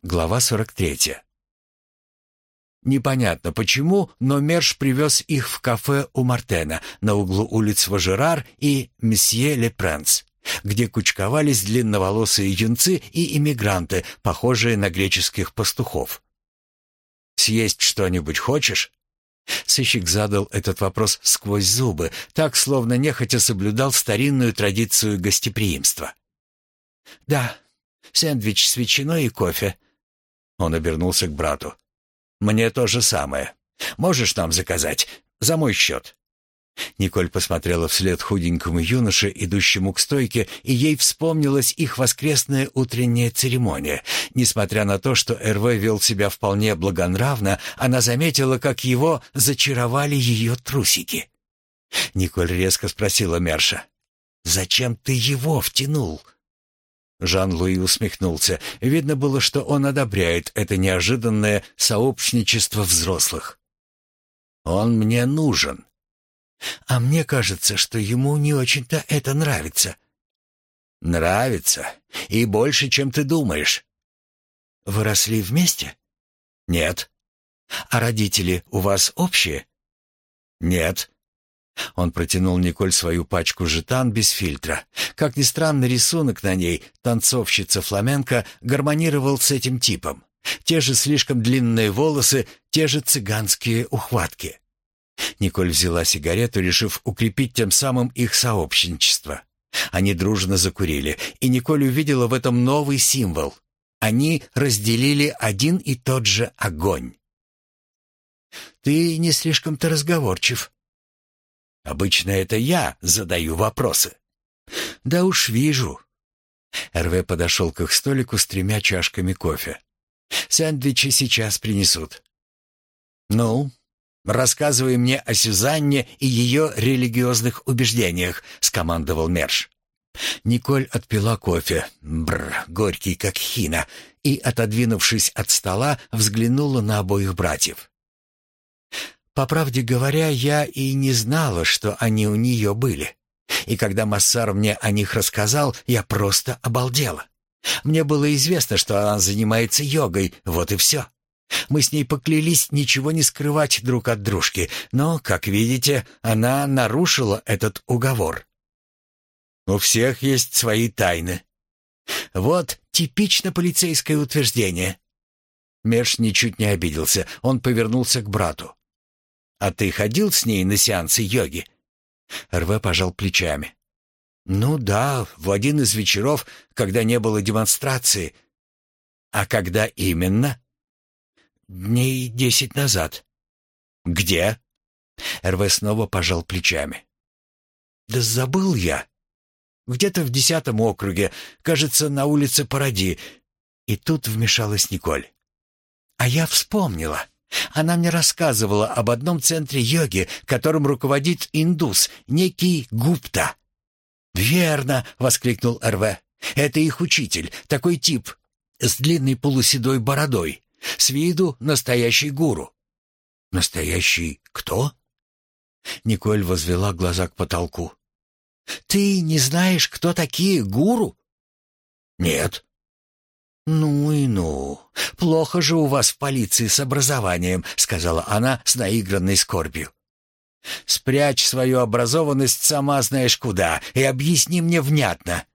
Глава 43. Непонятно почему, но Мерш привез их в кафе у Мартена на углу улиц Важерар и Месье Ле Пренс, где кучковались длинноволосые юнцы и иммигранты, похожие на греческих пастухов. «Съесть что-нибудь хочешь?» Сыщик задал этот вопрос сквозь зубы, так, словно нехотя соблюдал старинную традицию гостеприимства. «Да, сэндвич с ветчиной и кофе». Он обернулся к брату. «Мне то же самое. Можешь нам заказать? За мой счет». Николь посмотрела вслед худенькому юноше, идущему к стойке, и ей вспомнилась их воскресная утренняя церемония. Несмотря на то, что Эрве вел себя вполне благонравно, она заметила, как его зачаровали ее трусики. Николь резко спросила Мерша: «Зачем ты его втянул?» Жан-Луи усмехнулся. Видно было, что он одобряет это неожиданное сообщничество взрослых. «Он мне нужен. А мне кажется, что ему не очень-то это нравится». «Нравится. И больше, чем ты думаешь». «Вы росли вместе?» «Нет». «А родители у вас общие?» «Нет». Он протянул Николь свою пачку жетан без фильтра. Как ни странно, рисунок на ней, танцовщица фламенко, гармонировал с этим типом. Те же слишком длинные волосы, те же цыганские ухватки. Николь взяла сигарету, решив укрепить тем самым их сообщничество. Они дружно закурили, и Николь увидела в этом новый символ. Они разделили один и тот же огонь. «Ты не слишком-то разговорчив». «Обычно это я задаю вопросы». «Да уж вижу». Эрве подошел к их столику с 3 чашками кофе. «Сэндвичи сейчас принесут». «Ну, рассказывай мне о Сюзанне и ее религиозных убеждениях», — скомандовал Мерш. Николь отпила кофе, горький как хина, и, отодвинувшись от стола, взглянула на обоих братьев. «По правде говоря, я и не знала, что они у нее были. И когда Массар мне о них рассказал, я просто обалдела. Мне было известно, что она занимается йогой, вот и все. Мы с ней поклялись ничего не скрывать друг от дружки, но, как видите, она нарушила этот уговор. У всех есть свои тайны. Вот типично полицейское утверждение». Мерш ничуть не обиделся, он повернулся к брату. «А ты ходил с ней на сеансы йоги?» Эрве пожал плечами. «Ну да, в один из вечеров, когда не было демонстрации». «А когда именно?» «Дней 10 назад». «Где?» Эрве снова пожал плечами. «Да забыл я. Где-то в 10-м округе, кажется, на улице Паради». И тут вмешалась Николь. «А я вспомнила. Она мне рассказывала об одном центре йоги, которым руководит индус, некий Гупта». «Верно!» — воскликнул Эрве. «Это их учитель, такой тип, с длинной полуседой бородой. С виду настоящий гуру». «Настоящий кто?» Николь возвела глаза к потолку. «Ты не знаешь, кто такие гуру?» «Нет». «Ну и ну. Плохо же у вас в полиции с образованием», — сказала она с наигранной скорбью. «Спрячь свою образованность сама знаешь куда и объясни мне внятно».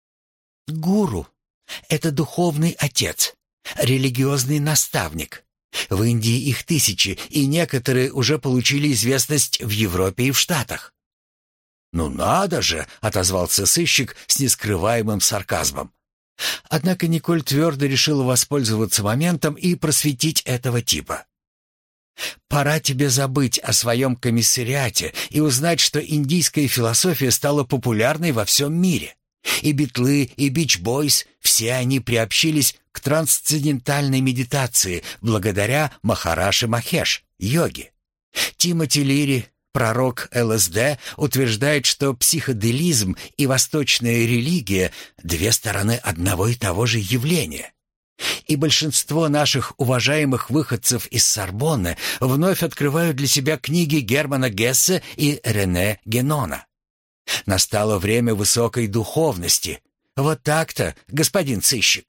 «Гуру — это духовный отец, религиозный наставник. В Индии их тысячи, и некоторые уже получили известность в Европе и в Штатах». «Ну надо же!» — отозвался сыщик с нескрываемым сарказмом. Однако Николь твердо решила воспользоваться моментом и просветить этого типа. «Пора тебе забыть о своем комиссариате и узнать, что индийская философия стала популярной во всем мире. И битлы, и бич-бойс — все они приобщились к трансцендентальной медитации благодаря Махараши Махеш, йоге. Тимоти Лири, пророк ЛСД, утверждает, что психоделизм и восточная религия — 2 стороны одного и того же явления. И большинство наших уважаемых выходцев из Сорбонны вновь открывают для себя книги Германа Гессе и Рене Генона. Настало время высокой духовности. Вот так-то, господин сыщик».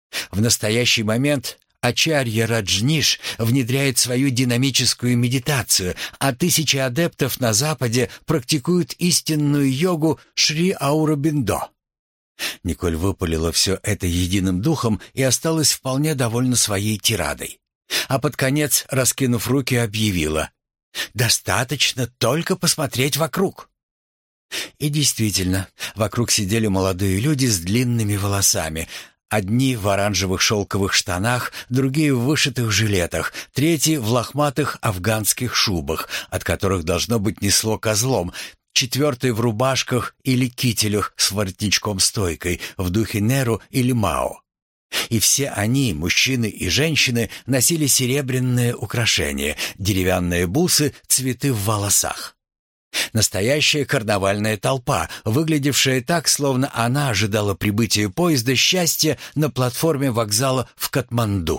В настоящий момент Ачарья Раджниш внедряет свою динамическую медитацию, а тысячи адептов на Западе практикуют истинную йогу Шри Ауробиндо. Николь выпалила все это единым духом и осталась вполне довольна своей тирадой. А под конец, раскинув руки, объявила: «Достаточно только посмотреть вокруг». И действительно, вокруг сидели молодые люди с длинными волосами. Одни в оранжевых шелковых штанах, другие в вышитых жилетах, третьи в лохматых афганских шубах, от которых, должно быть, несло козлом, четвертый в рубашках или кителях с воротничком-стойкой, в духе Неру или Мао. И все они, мужчины и женщины, носили серебряные украшения, деревянные бусы, цветы в волосах. Настоящая карнавальная толпа, выглядевшая так, словно она ожидала прибытия поезда счастья на платформе вокзала в Катманду.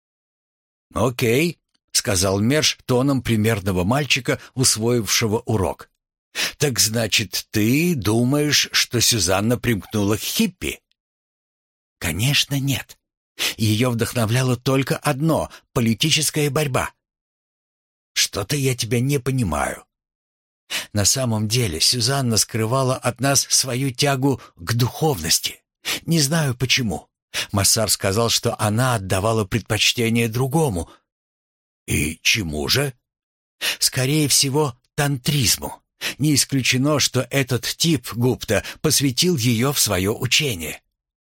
«Окей», — сказал Мерш тоном примерного мальчика, усвоившего урок. «Так значит, ты думаешь, что Сюзанна примкнула к хиппи?» «Конечно, нет. Ее вдохновляло только одно — политическая борьба». «Что-то я тебя не понимаю». На самом деле Сюзанна скрывала от нас свою тягу к духовности. Не знаю почему. Массар сказал, что она отдавала предпочтение другому. И чему же? Скорее всего, тантризму. Не исключено, что этот тип Гупта посвятил ее в свое учение.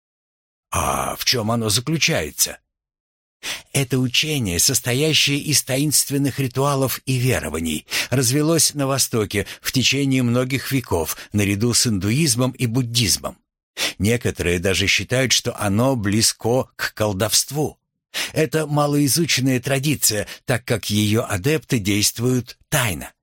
А в чем оно заключается? Это учение, состоящее из таинственных ритуалов и верований, развелось на Востоке в течение многих веков, наряду с индуизмом и буддизмом. Некоторые даже считают, что оно близко к колдовству. Это малоизученная традиция, так как ее адепты действуют тайно.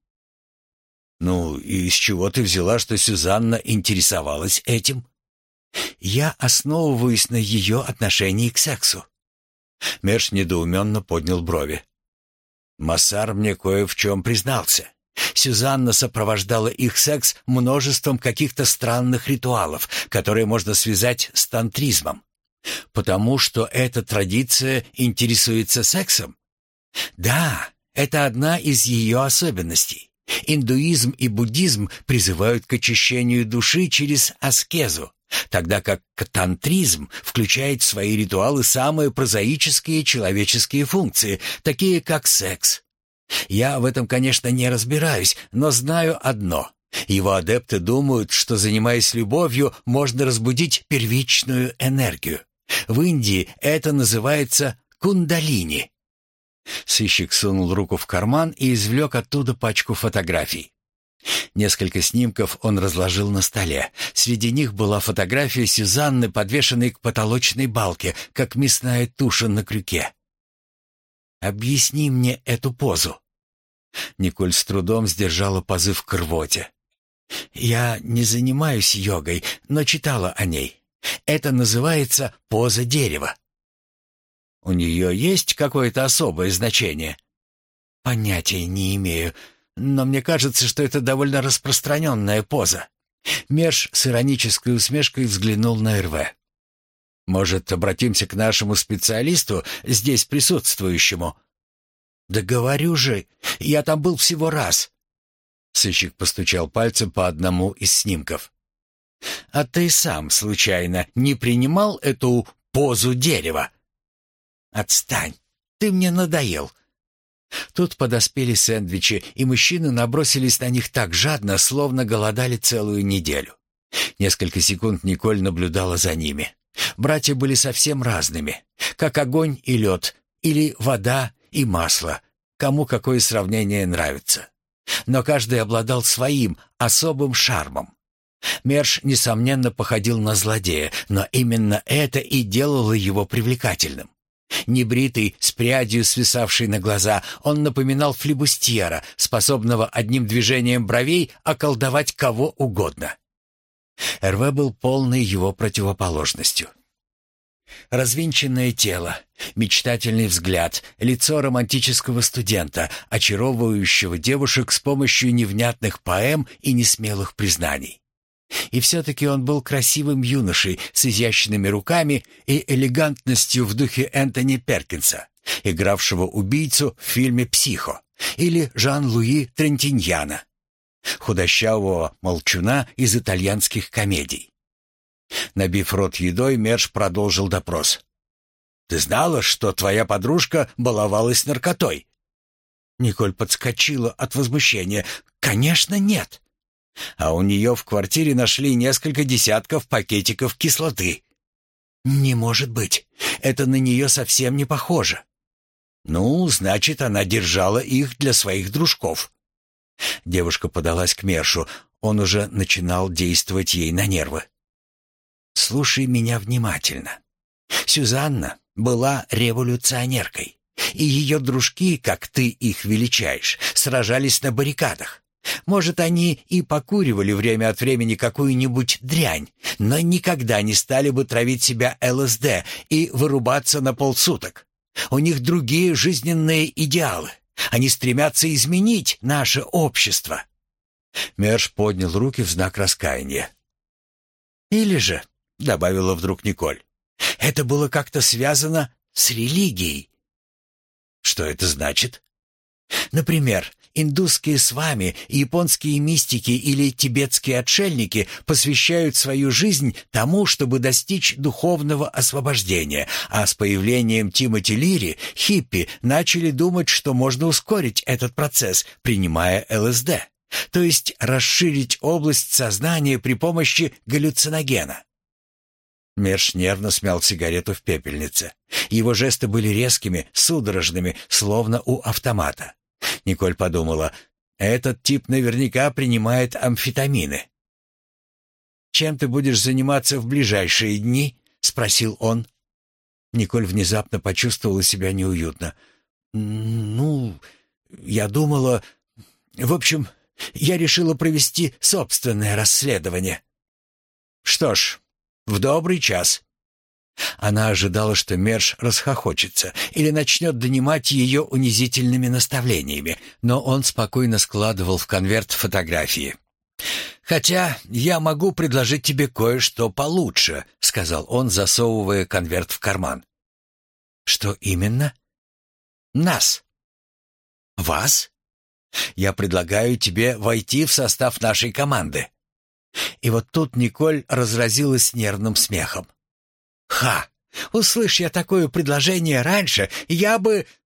Ну, и с чего ты взяла, что Сюзанна интересовалась этим? Я основываюсь на ее отношении к сексу. Мерш недоуменно поднял брови. Массар мне кое в чем признался. Сюзанна сопровождала их секс множеством каких-то странных ритуалов, которые можно связать с тантризмом. Потому что эта традиция интересуется сексом? Да, это одна из ее особенностей. Индуизм и буддизм призывают к очищению души через аскезу, тогда как тантризм включает в свои ритуалы самые прозаические человеческие функции, такие как секс. Я в этом, конечно, не разбираюсь, но знаю одно. Его адепты думают, что, занимаясь любовью, можно разбудить первичную энергию. В Индии это называется кундалини. Сыщик сунул руку в карман и извлек оттуда пачку фотографий. Несколько снимков он разложил на столе. Среди них была фотография Сюзанны, подвешенной к потолочной балке, как мясная туша на крюке. «Объясни мне эту позу». Николь с трудом сдержала позыв к рвоте. «Я не занимаюсь йогой, но читала о ней. Это называется поза дерева». «У нее есть какое-то особое значение?» «Понятия не имею. Но мне кажется, что это довольно распространенная поза». Мерш с иронической усмешкой взглянул на Эрве. «Может, обратимся к нашему специалисту, здесь присутствующему?» «Да говорю же, я там был всего раз». Сыщик постучал пальцем по одному из снимков. «А ты сам, случайно, не принимал эту позу дерева?» «Отстань, ты мне надоел». Тут подоспели сэндвичи, и мужчины набросились на них так жадно, словно голодали целую неделю. Несколько секунд Николь наблюдала за ними. Братья были совсем разными, как огонь и лед, или вода и масло, кому какое сравнение нравится. Но каждый обладал своим особым шармом. Мерш, несомненно, походил на злодея, но именно это и делало его привлекательным. Небритый, с прядью свисавшей на глаза, он напоминал флибустьера, способного одним движением бровей околдовать кого угодно. Эрве был полной его противоположностью. Развинченное тело, мечтательный взгляд, лицо романтического студента, очаровывающего девушек с помощью невнятных поэм и несмелых признаний. И все-таки он был красивым юношей с изящными руками и элегантностью в духе Энтони Перкинса, игравшего убийцу в фильме «Психо», или Жан-Луи Трентиньяна, худощавого молчуна из итальянских комедий. Набив рот едой, Мерш продолжил допрос. «Ты знала, что твоя подружка баловалась наркотой?» Николь подскочила от возмущения. «Конечно, нет!» А у нее в квартире нашли несколько десятков пакетиков кислоты. «Не может быть! Это на нее совсем не похоже!» «Ну, значит, она держала их для своих дружков». Девушка подалась к Мершу. Он уже начинал действовать ей на нервы. «Слушай меня внимательно. Сюзанна была революционеркой, и ее дружки, как ты их величаешь, сражались на баррикадах. Может, они и покуривали время от времени какую-нибудь дрянь, но никогда не стали бы травить себя ЛСД и вырубаться на полсуток. У них другие жизненные идеалы. Они стремятся изменить наше общество». Мерш поднял руки в знак раскаяния. «Или же», — добавила вдруг Николь, — «это было как-то связано с религией». «Что это значит?» «Например, индусские свами, японские мистики или тибетские отшельники посвящают свою жизнь тому, чтобы достичь духовного освобождения, а с появлением Тимоти Лири хиппи начали думать, что можно ускорить этот процесс, принимая ЛСД, то есть расширить область сознания при помощи галлюциногена». Мерш нервно смял сигарету в пепельнице. Его жесты были резкими, судорожными, словно у автомата. Николь подумала, этот тип наверняка принимает амфетамины. «Чем ты будешь заниматься в ближайшие дни?» — спросил он. Николь внезапно почувствовала себя неуютно. «Ну, я думала... В общем, я решила провести собственное расследование». «Что ж, в добрый час». Она ожидала, что Мерш расхохочется или начнет донимать ее унизительными наставлениями, но он спокойно складывал в конверт фотографии. «Хотя я могу предложить тебе кое-что получше», — сказал он, засовывая конверт в карман. «Что именно?» «Нас». «Вас? Я предлагаю тебе войти в состав нашей команды». И вот тут Николь разразилась нервным смехом. «Ха! Услышь я такое предложение раньше, я бы...»